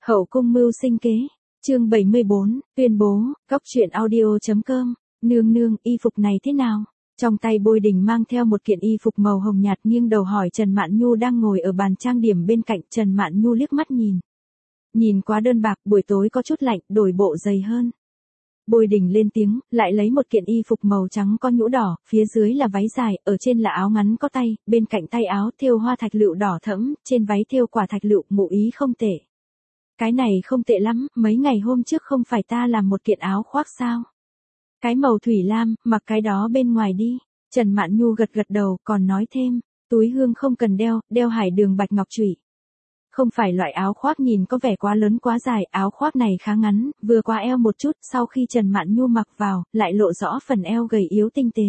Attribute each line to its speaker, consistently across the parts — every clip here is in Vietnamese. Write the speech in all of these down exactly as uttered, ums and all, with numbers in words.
Speaker 1: Hậu cung mưu sinh kế, chương bảy mươi bốn, tuyên bố, cóc truyện audio.com, nương nương, y phục này thế nào? Trong tay Bôi Đình mang theo một kiện y phục màu hồng nhạt nghiêng đầu hỏi Trần Mạn Nhu đang ngồi ở bàn trang điểm bên cạnh. Trần Mạn Nhu liếc mắt nhìn. Nhìn quá đơn bạc, buổi tối có chút lạnh, đổi bộ dày hơn. Bôi Đình lên tiếng, lại lấy một kiện y phục màu trắng có nhũ đỏ, phía dưới là váy dài, ở trên là áo ngắn có tay, bên cạnh tay áo thêu hoa thạch lựu đỏ thẫm, trên váy thêu quả thạch lựu, ngụ ý không tệ. Cái này không tệ lắm, mấy ngày hôm trước không phải ta làm một kiện áo khoác sao? Cái màu thủy lam, mặc cái đó bên ngoài đi. Trần Mạn Nhu gật gật đầu, còn nói thêm, túi hương không cần đeo, đeo hải đường bạch ngọc trụy. Không phải loại áo khoác nhìn có vẻ quá lớn quá dài, áo khoác này khá ngắn, vừa qua eo một chút, sau khi Trần Mạn Nhu mặc vào, lại lộ rõ phần eo gầy yếu tinh tế.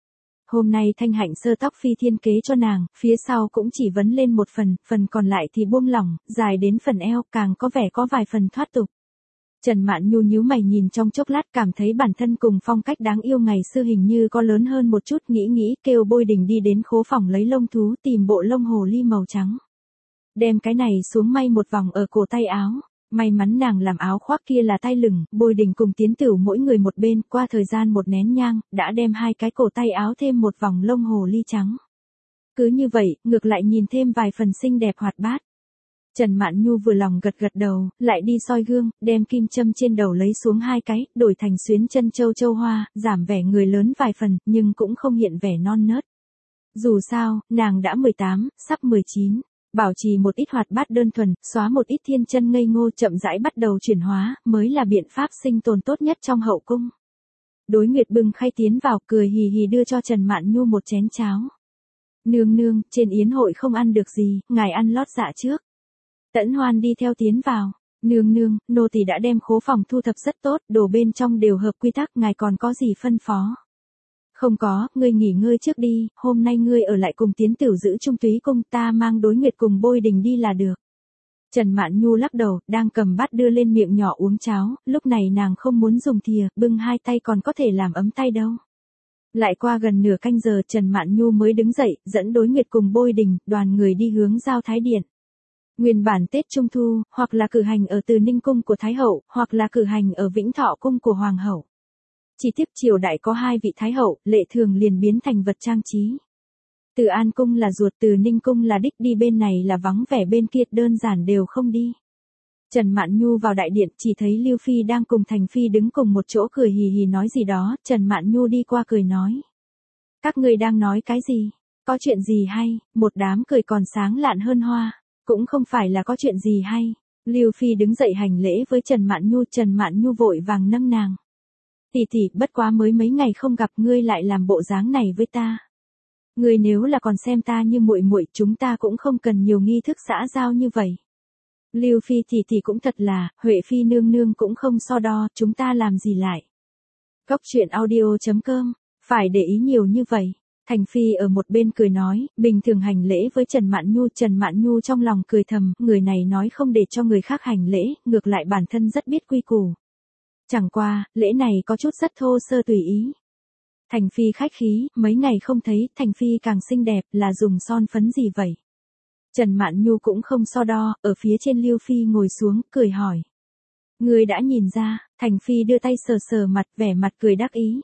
Speaker 1: Hôm nay Thanh Hạnh sơ tóc phi thiên kế cho nàng, phía sau cũng chỉ vấn lên một phần, phần còn lại thì buông lỏng, dài đến phần eo, càng có vẻ có vài phần thoát tục. Trần Mạn Nhu nhíu mày nhìn trong chốc lát, cảm thấy bản thân cùng phong cách đáng yêu ngày xưa hình như có lớn hơn một chút, nghĩ nghĩ kêu Bôi Đình đi đến khố phòng lấy lông thú tìm bộ lông hồ ly màu trắng. Đem cái này xuống may một vòng ở cổ tay áo. May mắn nàng làm áo khoác kia là tay lửng, Bôi Đình cùng Tiến Tửu mỗi người một bên, qua thời gian một nén nhang, đã đem hai cái cổ tay áo thêm một vòng lông hồ ly trắng. Cứ như vậy, ngược lại nhìn thêm vài phần xinh đẹp hoạt bát. Trần Mạn Nhu vừa lòng gật gật đầu, lại đi soi gương, đem kim châm trên đầu lấy xuống hai cái, đổi thành xuyến chân châu châu hoa, giảm vẻ người lớn vài phần, nhưng cũng không hiện vẻ non nớt. Dù sao, nàng đã mười tám, sắp mười chín. Bảo trì một ít hoạt bát đơn thuần, xóa một ít thiên chân ngây ngô, chậm rãi bắt đầu chuyển hóa, mới là biện pháp sinh tồn tốt nhất trong hậu cung. Đối Nguyệt bưng khay tiến vào, cười hì hì đưa cho Trần Mạn Nhu một chén cháo. Nương nương, trên yến hội không ăn được gì, ngài ăn lót dạ trước. Tẫn Hoan đi theo tiến vào. Nương nương, nô tỳ đã đem khố phòng thu thập rất tốt, đồ bên trong đều hợp quy tắc, ngài còn có gì phân phó? Không có, ngươi nghỉ ngơi trước đi, hôm nay ngươi ở lại cùng Tiến Tửu giữ Trung Túy cung, ta mang Đối Nguyệt cùng Bôi Đình đi là được. Trần Mạn Nhu lắc đầu, đang cầm bát đưa lên miệng nhỏ uống cháo, lúc này nàng không muốn dùng thìa, bưng hai tay còn có thể làm ấm tay đâu. Lại qua gần nửa canh giờ Trần Mạn Nhu mới đứng dậy, dẫn Đối Nguyệt cùng Bôi Đình, đoàn người đi hướng Giao Thái Điện. Nguyên bản Tết Trung Thu, hoặc là cử hành ở Từ Ninh cung của Thái hậu, hoặc là cử hành ở Vĩnh Thọ cung của Hoàng hậu. Chỉ tiếc triều đại có hai vị thái hậu, lệ thường liền biến thành vật trang trí. Từ An cung là ruột, Từ Ninh cung là đích, đi bên này là vắng vẻ, bên kia đơn giản đều không đi. Trần Mạn Nhu vào đại điện, chỉ thấy Lưu Phi đang cùng Thành Phi đứng cùng một chỗ cười hì hì nói gì đó, Trần Mạn Nhu đi qua cười nói. Các ngươi đang nói cái gì? Có chuyện gì hay? Một đám cười còn sáng lạn hơn hoa. Cũng không phải là có chuyện gì hay. Lưu Phi đứng dậy hành lễ với Trần Mạn Nhu, Trần Mạn Nhu vội vàng nâng nàng. Tỷ tỷ, bất quá mới mấy ngày không gặp ngươi lại làm bộ dáng này với ta. Ngươi nếu là còn xem ta như muội muội, chúng ta cũng không cần nhiều nghi thức xã giao như vậy. Lưu Phi tỷ tỷ cũng thật là, Huệ Phi nương nương cũng không so đo, chúng ta làm gì lại. Cóc truyện audio.com, phải để ý nhiều như vậy. Thành Phi ở một bên cười nói, bình thường hành lễ với Trần Mạn Nhu, Trần Mạn Nhu trong lòng cười thầm, người này nói không để cho người khác hành lễ, ngược lại bản thân rất biết quy củ. Chẳng qua, lễ này có chút rất thô sơ tùy ý. Thành Phi khách khí, mấy ngày không thấy, Thành Phi càng xinh đẹp, là dùng son phấn gì vậy? Trần Mạn Nhu cũng không so đo, ở phía trên Lưu Phi ngồi xuống, cười hỏi. Người đã nhìn ra, Thành Phi đưa tay sờ sờ mặt, vẻ mặt cười đắc ý.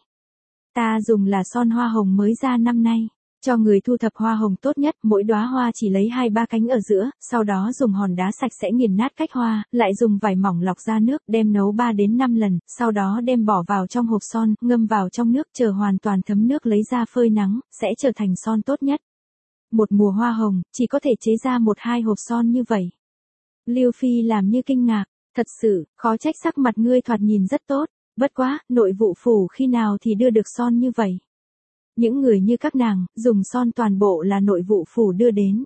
Speaker 1: Ta dùng là son hoa hồng mới ra năm nay. Cho người thu thập hoa hồng tốt nhất, mỗi đóa hoa chỉ lấy hai ba cánh ở giữa, sau đó dùng hòn đá sạch sẽ nghiền nát cách hoa, lại dùng vải mỏng lọc ra nước, đem nấu ba đến năm lần, sau đó đem bỏ vào trong hộp son, ngâm vào trong nước, chờ hoàn toàn thấm nước lấy ra phơi nắng, sẽ trở thành son tốt nhất. Một mùa hoa hồng, chỉ có thể chế ra một hai hộp son như vậy. Lưu Phi làm như kinh ngạc, thật sự, khó trách sắc mặt ngươi thoạt nhìn rất tốt, bất quá, nội vụ phủ khi nào thì đưa được son như vậy. Những người như các nàng, dùng son toàn bộ là nội vụ phủ đưa đến.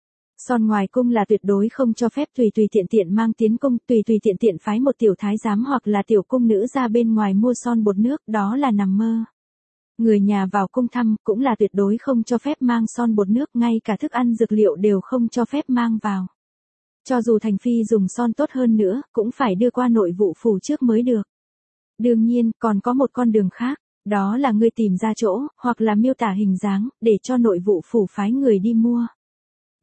Speaker 1: Son ngoài cung là tuyệt đối không cho phép tùy tùy tiện tiện mang tiến cung, tùy tùy tiện tiện phái một tiểu thái giám hoặc là tiểu cung nữ ra bên ngoài mua son bột nước, đó là nằm mơ. Người nhà vào cung thăm, cũng là tuyệt đối không cho phép mang son bột nước, ngay cả thức ăn dược liệu đều không cho phép mang vào. Cho dù Thành Phi dùng son tốt hơn nữa, cũng phải đưa qua nội vụ phủ trước mới được. Đương nhiên, còn có một con đường khác. Đó là ngươi tìm ra chỗ, hoặc là miêu tả hình dáng, để cho nội vụ phủ phái người đi mua.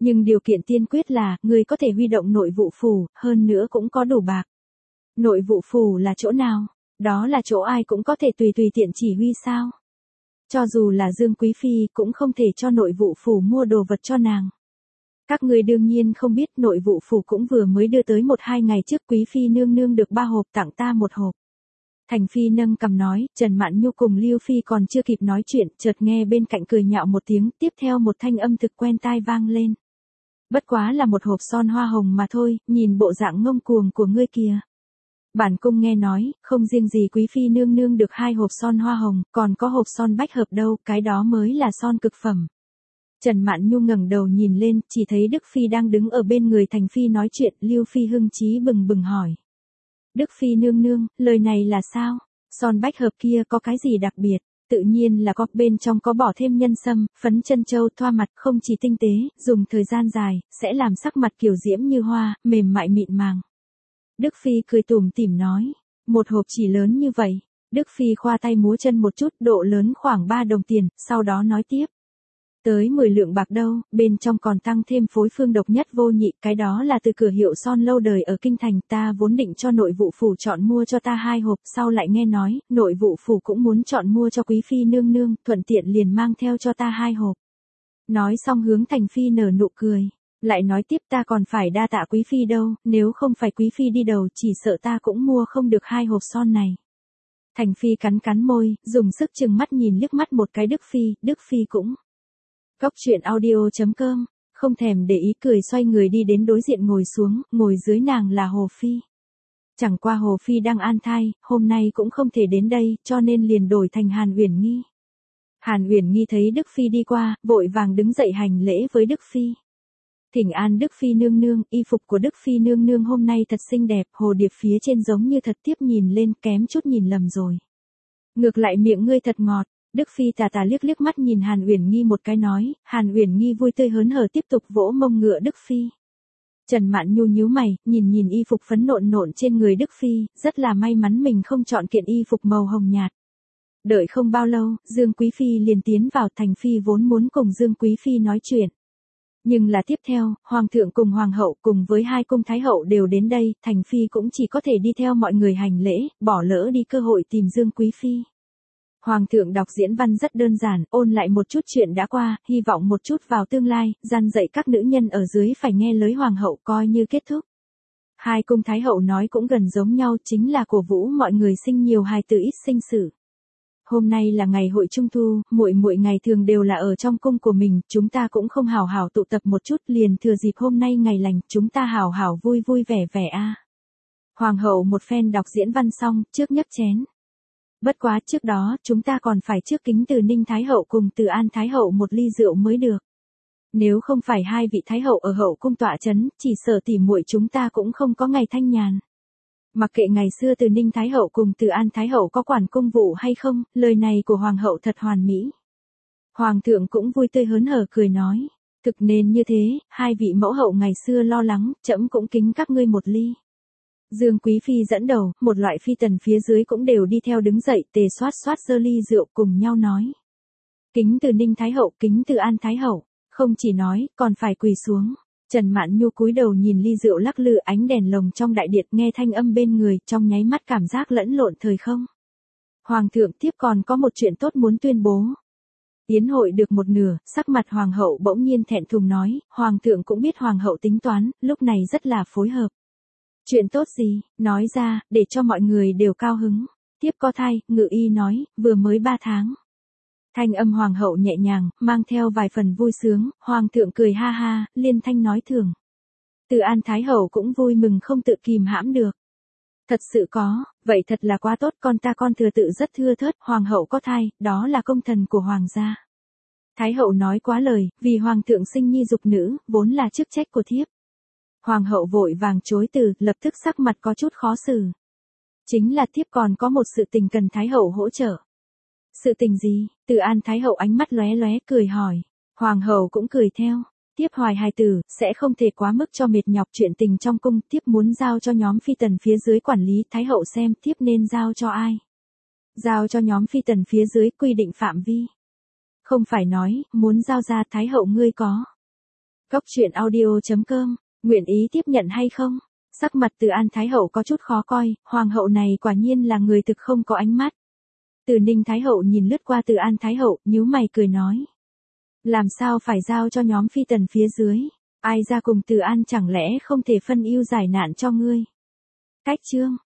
Speaker 1: Nhưng điều kiện tiên quyết là, ngươi có thể huy động nội vụ phủ, hơn nữa cũng có đủ bạc. Nội vụ phủ là chỗ nào? Đó là chỗ ai cũng có thể tùy tùy tiện chỉ huy sao? Cho dù là Dương Quý Phi cũng không thể cho nội vụ phủ mua đồ vật cho nàng. Các ngươi đương nhiên không biết nội vụ phủ cũng vừa mới đưa tới một hai ngày trước Quý Phi nương nương được ba hộp tặng ta một hộp. Thành Phi nâng cằm nói, Trần Mạn Nhu cùng Lưu Phi còn chưa kịp nói chuyện, chợt nghe bên cạnh cười nhạo một tiếng, tiếp theo một thanh âm thực quen tai vang lên. Bất quá là một hộp son hoa hồng mà thôi, nhìn bộ dạng ngông cuồng của ngươi kìa. Bản cung nghe nói, không riêng gì Quý Phi nương nương được hai hộp son hoa hồng, còn có hộp son bách hợp đâu, cái đó mới là son cực phẩm. Trần Mạn Nhu ngẩng đầu nhìn lên, chỉ thấy Đức Phi đang đứng ở bên người Thành Phi nói chuyện, Lưu Phi hưng chí bừng bừng hỏi. Đức Phi nương nương, lời này là sao? Son bách hợp kia có cái gì đặc biệt? Tự nhiên là có, bên trong có bỏ thêm nhân sâm, phấn chân châu, thoa mặt, không chỉ tinh tế, dùng thời gian dài, sẽ làm sắc mặt kiều diễm như hoa, mềm mại mịn màng. Đức Phi cười tủm tỉm nói, một hộp chỉ lớn như vậy. Đức Phi khoa tay múa chân một chút, độ lớn khoảng ba đồng tiền, sau đó nói tiếp. Tới mười lượng bạc đâu, bên trong còn tăng thêm phối phương độc nhất vô nhị, cái đó là từ cửa hiệu son lâu đời ở Kinh Thành, ta vốn định cho nội vụ phủ chọn mua cho ta hai hộp, sau lại nghe nói, nội vụ phủ cũng muốn chọn mua cho Quý Phi nương nương, thuận tiện liền mang theo cho ta hai hộp. Nói xong hướng Thành Phi nở nụ cười, lại nói tiếp ta còn phải đa tạ Quý Phi đâu, nếu không phải Quý Phi đi đầu chỉ sợ ta cũng mua không được hai hộp son này. Thành Phi cắn cắn môi, dùng sức chừng mắt nhìn liếc mắt một cái Đức Phi, Đức Phi cũng. Góc truyện audio chấm com, không thèm để ý cười xoay người đi đến đối diện ngồi xuống, ngồi dưới nàng là Hồ Phi. Chẳng qua Hồ Phi đang an thai, hôm nay cũng không thể đến đây, cho nên liền đổi thành Hàn Uyển Nghi. Hàn Uyển Nghi thấy Đức Phi đi qua, vội vàng đứng dậy hành lễ với Đức Phi. Thỉnh an Đức Phi nương nương, y phục của Đức Phi nương nương hôm nay thật xinh đẹp, hồ điệp phía trên giống như thật tiếp nhìn lên kém chút nhìn lầm rồi. Ngược lại miệng ngươi thật ngọt. Đức Phi tà tà liếc liếc mắt nhìn Hàn Uyển Nghi một cái nói, Hàn Uyển Nghi vui tươi hớn hở tiếp tục vỗ mông ngựa Đức Phi. Trần Mạn Nhu nhíu mày, nhìn nhìn y phục phấn nộn nộn trên người Đức Phi, rất là may mắn mình không chọn kiện y phục màu hồng nhạt. Đợi không bao lâu, Dương Quý Phi liền tiến vào, Thành Phi vốn muốn cùng Dương Quý Phi nói chuyện. Nhưng là tiếp theo, Hoàng thượng cùng Hoàng hậu cùng với hai cung Thái hậu đều đến đây, Thành Phi cũng chỉ có thể đi theo mọi người hành lễ, bỏ lỡ đi cơ hội tìm Dương Quý Phi. Hoàng thượng đọc diễn văn rất đơn giản, ôn lại một chút chuyện đã qua, hy vọng một chút vào tương lai, gian dạy các nữ nhân ở dưới phải nghe lời Hoàng hậu coi như kết thúc. Hai cung Thái hậu nói cũng gần giống nhau, chính là cổ vũ mọi người sinh nhiều hài tử ít sinh sự. Hôm nay là ngày hội trung thu, muội muội ngày thường đều là ở trong cung của mình, chúng ta cũng không hào hào tụ tập một chút, liền thừa dịp hôm nay ngày lành, chúng ta hào hào vui vui vẻ vẻ a. Hoàng hậu một phen đọc diễn văn xong, trước nhấc chén. Bất quá trước đó, chúng ta còn phải trước kính từ Ninh Thái hậu cùng từ An Thái hậu một ly rượu mới được. Nếu không phải hai vị Thái hậu ở hậu cung tọa chấn, chỉ sợ tỉ muội chúng ta cũng không có ngày thanh nhàn. Mặc kệ ngày xưa từ Ninh Thái hậu cùng từ An Thái hậu có quản công vụ hay không, lời này của Hoàng hậu thật hoàn mỹ. Hoàng thượng cũng vui tươi hớn hở cười nói, thực nên như thế, hai vị mẫu hậu ngày xưa lo lắng, trẫm cũng kính các ngươi một ly. Dương Quý Phi dẫn đầu, một loại phi tần phía dưới cũng đều đi theo đứng dậy, tề xoát xoát giơ ly rượu cùng nhau nói. Kính từ Ninh Thái hậu, kính từ An Thái hậu, không chỉ nói, còn phải quỳ xuống. Trần Mạn Nhu cúi đầu nhìn ly rượu lắc lư ánh đèn lồng trong đại điện, nghe thanh âm bên người, trong nháy mắt cảm giác lẫn lộn thời không. Hoàng thượng tiếp còn có một chuyện tốt muốn tuyên bố. Yến hội được một nửa, sắc mặt Hoàng hậu bỗng nhiên thẹn thùng nói, Hoàng thượng cũng biết Hoàng hậu tính toán, lúc này rất là phối hợp. Chuyện tốt gì, nói ra, để cho mọi người đều cao hứng. Tiếp có thai, ngự y nói, vừa mới ba tháng. Thanh âm Hoàng hậu nhẹ nhàng, mang theo vài phần vui sướng, Hoàng thượng cười ha ha, liên thanh nói thường. Từ An Thái hậu cũng vui mừng không tự kìm hãm được. Thật sự có, vậy thật là quá tốt, con ta con thừa tự rất thưa thớt, Hoàng hậu có thai, đó là công thần của Hoàng gia. Thái hậu nói quá lời, vì Hoàng thượng sinh nhi dục nữ, vốn là chức trách của thiếp. Hoàng hậu vội vàng chối từ, lập tức sắc mặt có chút khó xử. Chính là thiếp còn có một sự tình cần Thái hậu hỗ trợ. Sự tình gì? Từ An Thái hậu ánh mắt lóe lóe cười hỏi. Hoàng hậu cũng cười theo. Thiếp hoài hài tử, sẽ không thể quá mức cho mệt nhọc chuyện tình trong cung. Thiếp muốn giao cho nhóm phi tần phía dưới quản lý. Thái hậu xem thiếp nên giao cho ai? Giao cho nhóm phi tần phía dưới quy định phạm vi. Không phải nói, muốn giao ra Thái hậu ngươi có Cóc truyện audio chấm com, nguyện ý tiếp nhận hay không? Sắc mặt Từ An Thái Hậu có chút khó coi, hoàng hậu này quả nhiên là người thực không có ánh mắt. Từ Ninh Thái Hậu nhìn lướt qua Từ An Thái Hậu, nhíu mày cười nói. Làm sao phải giao cho nhóm phi tần phía dưới, ai ra cùng Từ An chẳng lẽ không thể phân ưu giải nạn cho ngươi. Cách chương